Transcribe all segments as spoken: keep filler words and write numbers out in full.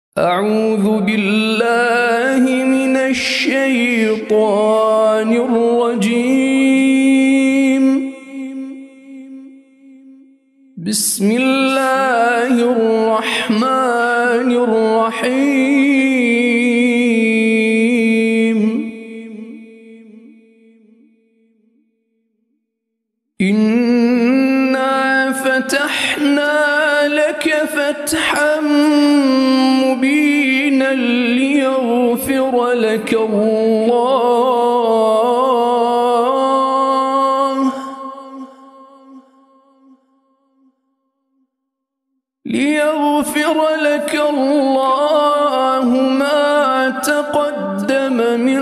أعوذ بالله من الشيطان الرجيم. بسم الله الرحمن الرحيم. إنا فتحنا لك فتحا مبينا ليغفر لك الله ليغفر لك الله ما تقدم من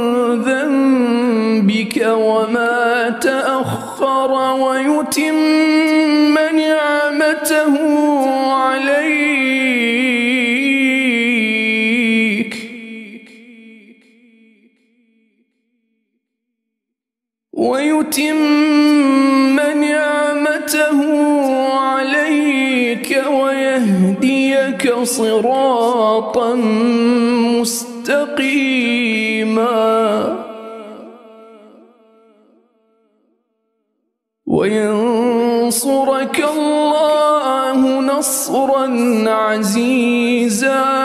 ذنبك وما تأخر ويتم نعمته عليك ويتم نعمته عليك ويهديك صراطا مستقيما وينصرك الله نصرا عزيزا.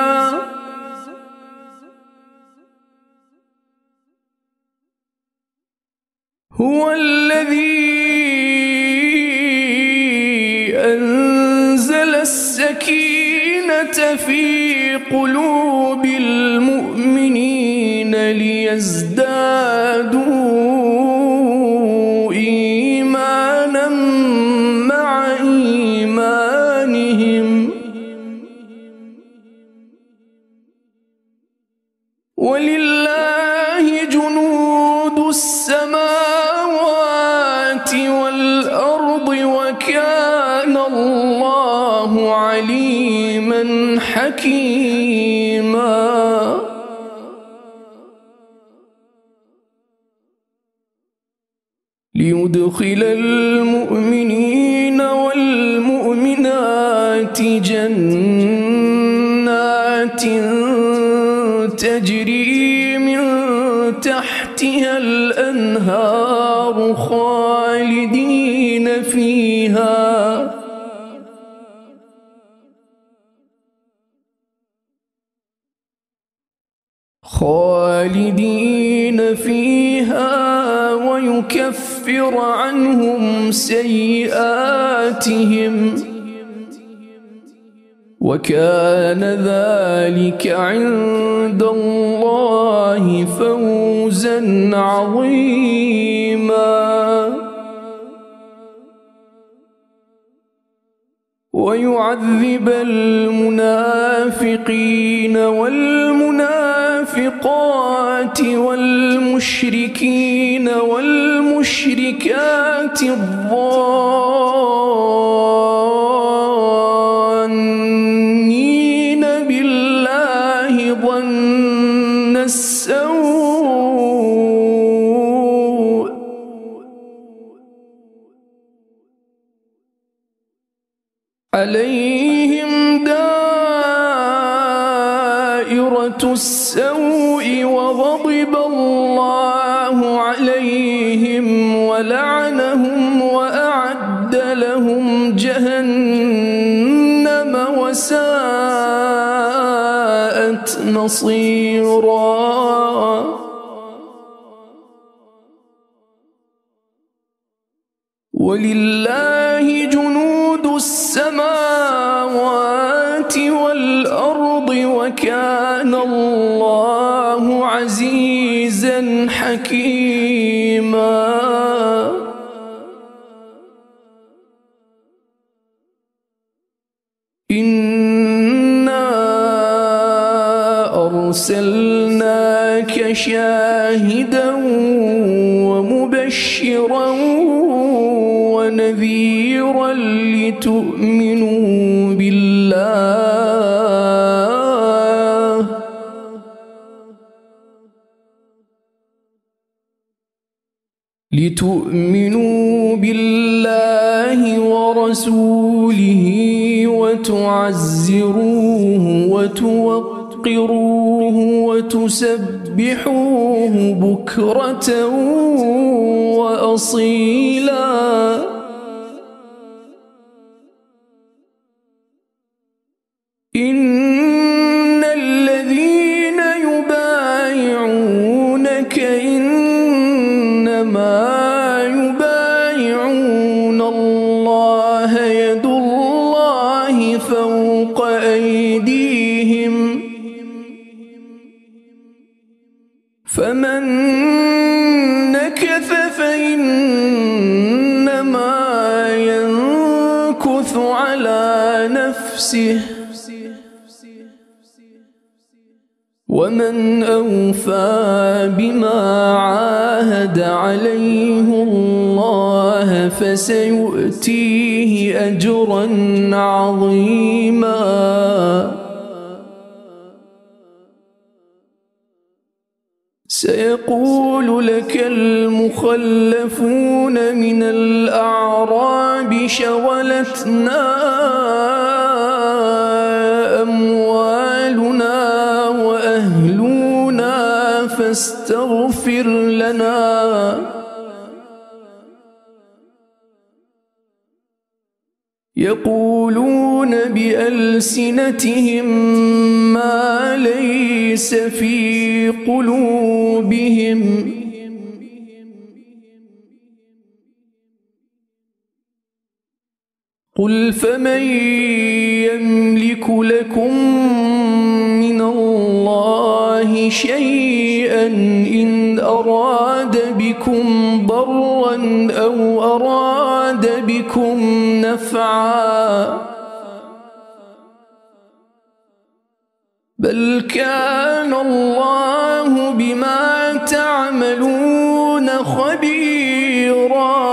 هو الذي أنزل السكينة في قلوب المؤمنين ليزدادوا إيمانا مع إيمانهم ولله جنود السماوات والأرض وكان الله عليما حكيما. ليدخل المؤمنين والمؤمنات جنات تجري من تحتها الأنهار خالدين فيها خالدين فيها ويكفر عنهم سيئاتهم وكان ذلك عند الله فوزا عظيما. ويعذب المنافقين والمنافقات والمشركين والمشركات الظانين بالله ظن السوء عليهم دائرة السوء وغضب الله عليهم ولعنهم وأعد لهم جهنم وساءت مصيرا. ولله جنود السماوات والأرض وكان الله عزيزا حكيما. إنا أرسلناك شاهدا ومبشرا ونذيرا لتؤمنوا بالله لتؤمنوا بالله ورسوله وتعزروه وتوقروه وتسبحوه بكرة وأصيلا إن الذين يبايعونك إنما يبايعون الله يد الله فوق أيديهم فمن نكث فإنما ينكث على نفسه ومن أوفى بما عاهد عليه الله فسيؤتيه أجرا عظيما سيقول لك المخلفون من الأعراب شغلتنا أموالنا وأهلنا فاستغفر لنا يقولون بألسنتهم ما ليس في قلوبهم قل فمن يملك لكم من الله شيئا إن أراد بكم ضرا أو أراد بكم نفعا بل كان الله بما تعملون خبيرا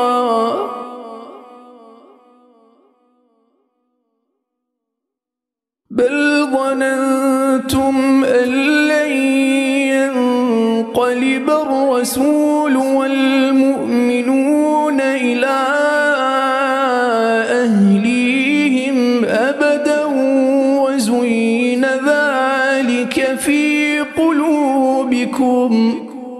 بل ظننتم أن لن ينقلب الرسول والمؤمنون إلى أهليهم أبدا وزين ذلك في قلوبكم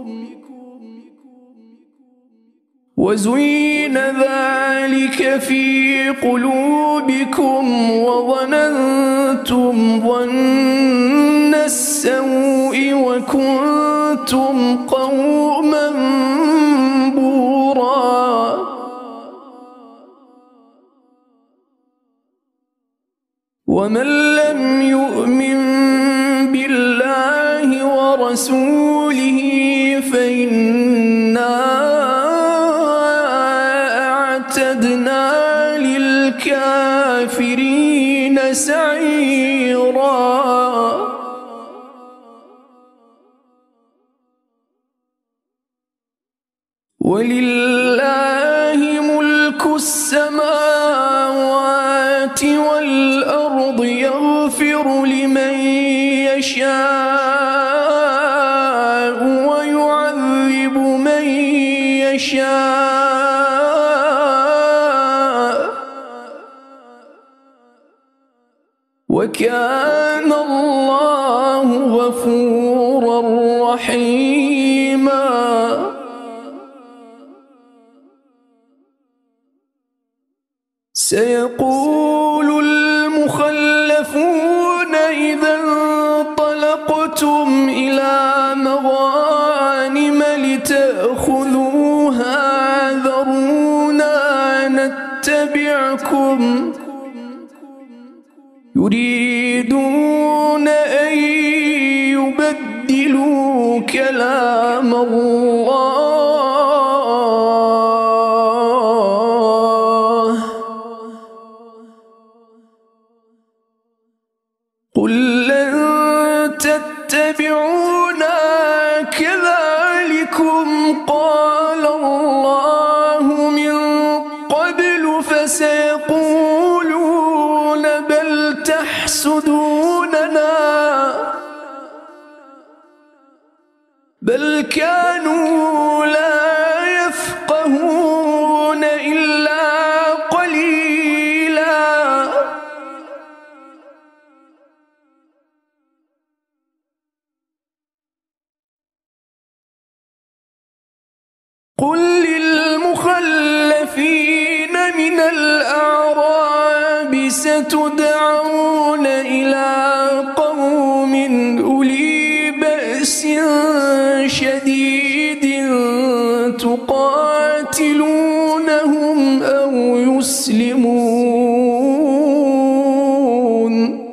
وزين ذلك في قلوبكم وظننتم ظن السوء وكنتم قوما بورا ومن لم يؤمن بالله ورسوله فإنا أعتدنا للكافرين سعيرا ولله ملك السماوات والأرض يغفر لمن يشاء ويعذب من يشاء وكان الله غفورا رحيما سيقول المخلفون إذا انطلقتم إلى مغانم لتأخذوها ذرونا نتبعكم يريدون أن يبدلوا كلام الله قل لن تتبعونا كذلكم قال الله من قبل فسيقولون بل تحسدوننا بل كانوا لا يفقهون إلا قليلا قل للمخلفين من الأعراب ستدعون إلى قوم أولي بأس شديد تقاتلونهم أو يسلمون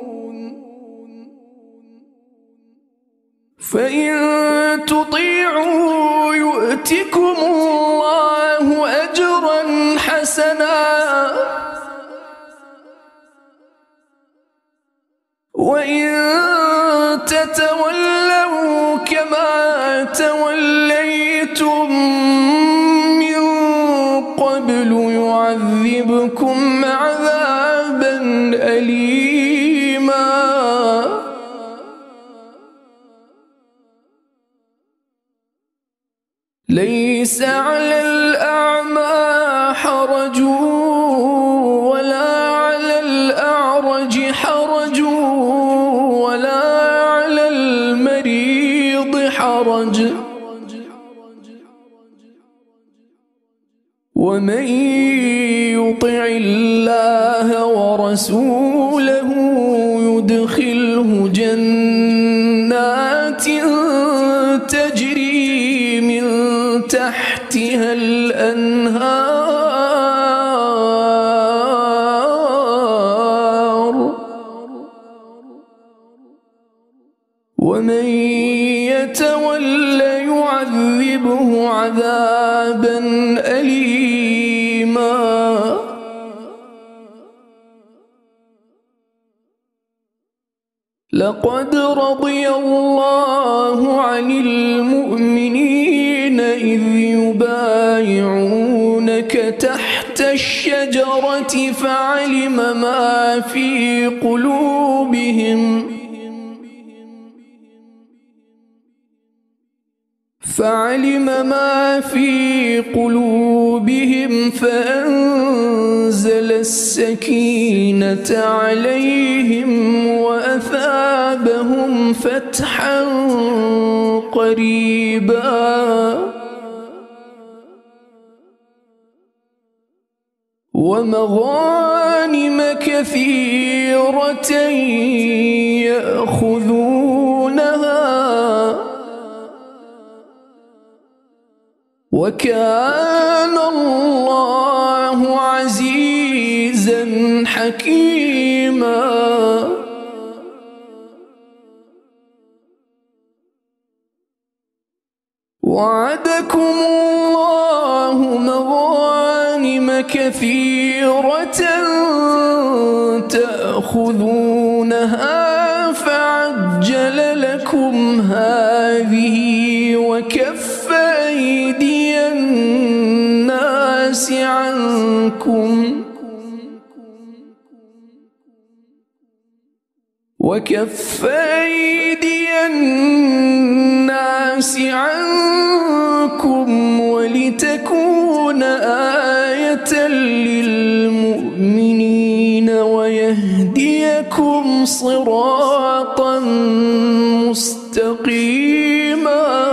فإن تطيعوا يؤتكم الله أجرا حسنا وإن تتولوا كما توليتم من قبل يعذبكم عذابا أليما ليس على الأعمى حرج ولا على الأعرج حرج ولا على المريض حرج ومن يطع الله ورسوله يدخله جنات تجري من تحتها الأنهار ومن يتول يعذبه عذابا أليما لقد رضي الله عن المؤمنين إذ يبايعونك تحت الشجرة فعلم ما في قلوبهم فعلم ما في قلوبهم فأنزل السكينة عليهم وأثابهم فتحا قريبا ومغانم كثيرة يأخذونها وكان الله عزيزا حكيما وعدكم الله مغانم كثيرة تأخذونها فعجل لكم هذه وكف أيدي الناس عنكم وكف أيدي الناس عنكم ولتكون آية للمؤمنين ويهديكم صراطا مستقيما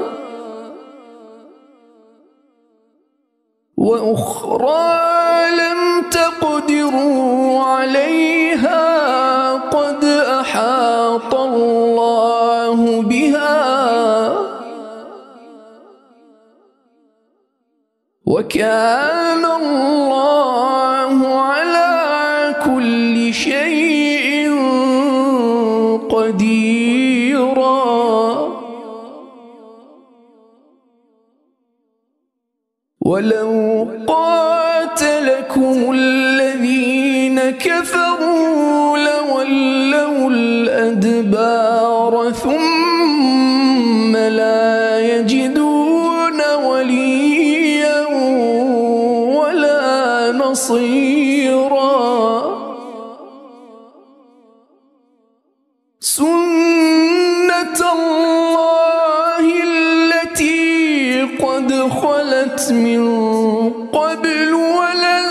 وأخرى لم تقدروا عليها قد أحاط الله بها وكان الله على كل شيء قديرا ولو قاتلكم الذين كفروا لولوا الأدبار ثم لا يجدون وليا ولا نصيرا سنة الله التي قد خلت من قبل ولن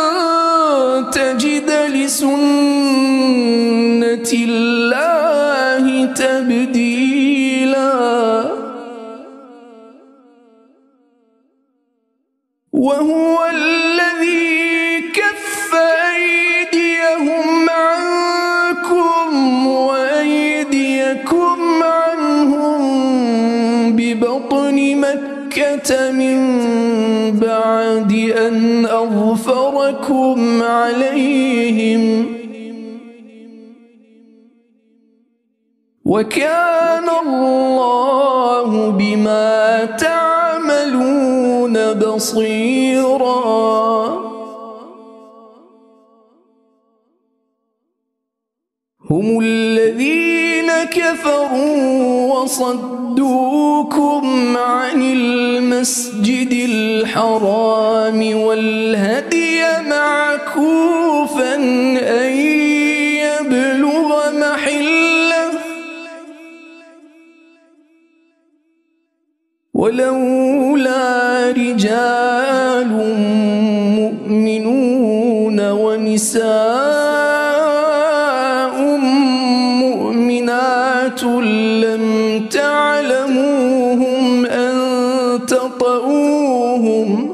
تجد لسنة الله تبديلا وهو الذي كف أيديهم عنكم وأيديكم عنهم ببطن مكة من بعد أن أظفركم عليهم وكان الله بما تعملون بصيرا. هم الذين كفروا وصدوكم عن المسجد الحرام والهدي معكوفا أن يبلغ محله ولولا رجال مؤمنون ونساء مؤمنات لم تعلموهم أن تطؤوهم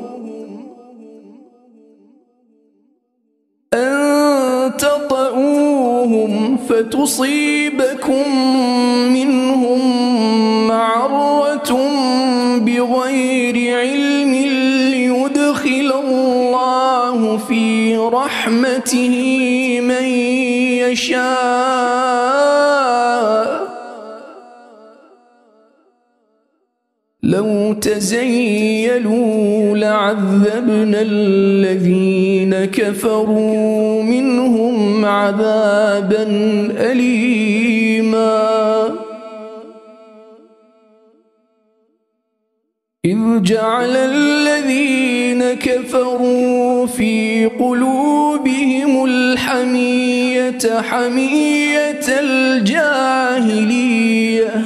أن تطؤوهم فتصيبكم منهم معرة بغير علم ليدخل الله في رحمته من يشاء. لو تزيلوا لعذبنا الذين كفروا منهم عذابا أليما. إذ جعل الذين كفروا في قلوبهم الحمية حمية الجاهلية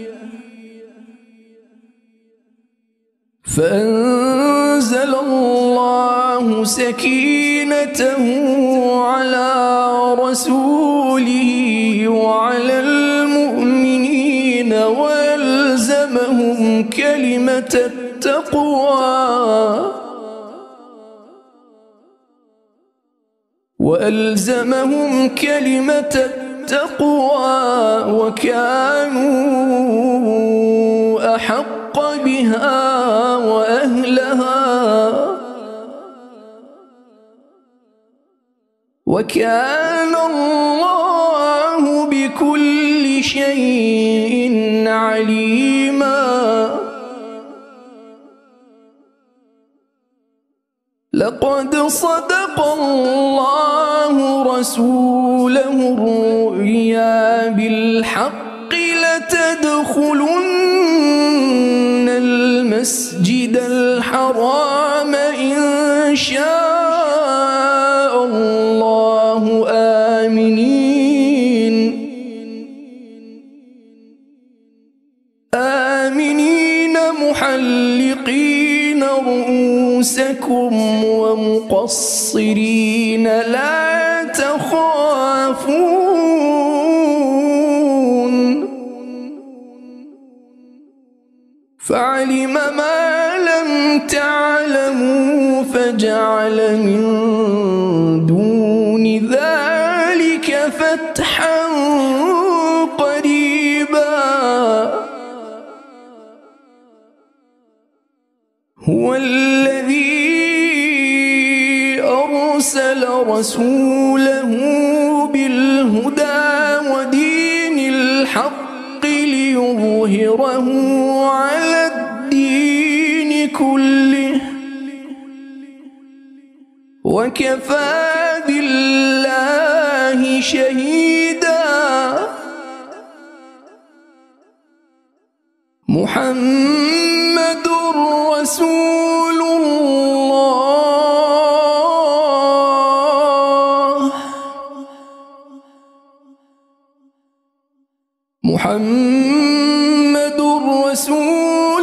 فأنزل الله سكينته على رسوله وعلى المؤمنين وألزمهم كلمة التقوى وألزمهم كلمة التقوى وكانوا أحق بها وأهلها وكان الله بكل شيء عليما. لقد صدق الله رسوله الرؤيا بالحق لتدخلن المسجد الحرام إن شاء الله آمنين آمنين محلقين رؤوسكم ومقصرين لا تخافون فعلم ما لم تعلموا فجعل من دون ذلك فتحا قريبا. هو الذي أرسل رسوله بالهدى ودين الحق ليظهره على الدين كله وكفى بالله شهيدا. محمد رسول الله محمد رسول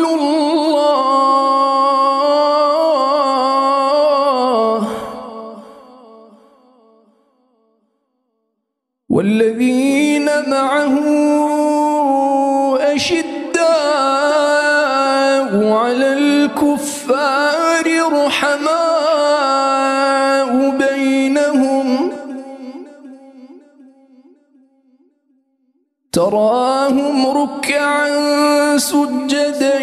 الله والذين معه أشداء على الكفار رحماء تراهم ركعا سجدا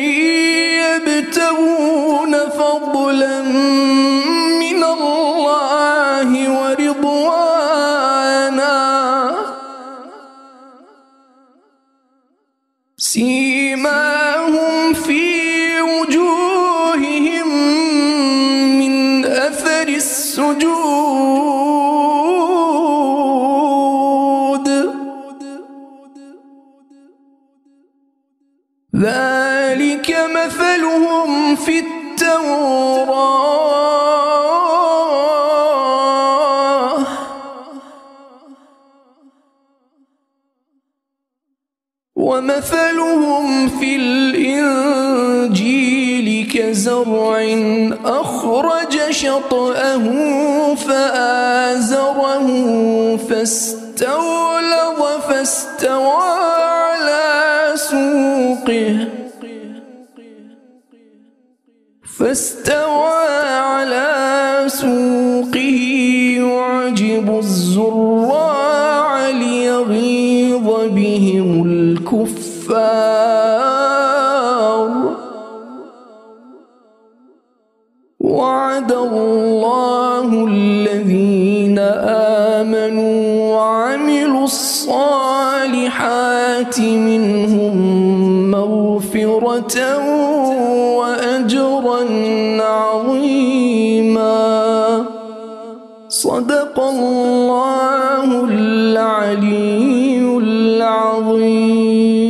يبتغون فضلا من الله ورضوانا سيماهم في وجوههم من أثر السجود ذلك مثلهم في التوراة ومثلهم في الإنجيل كزرع أخرج شطأه فآزره فاستغلظ فاستوى على سوقه فاستوى على سوقه يعجب الزراع ليغيظ بهم الكفار وعد الله الذين آمنوا وعملوا الصالحات منهم مغفرة وأجرا عظيما صدق الله العلي العظيم.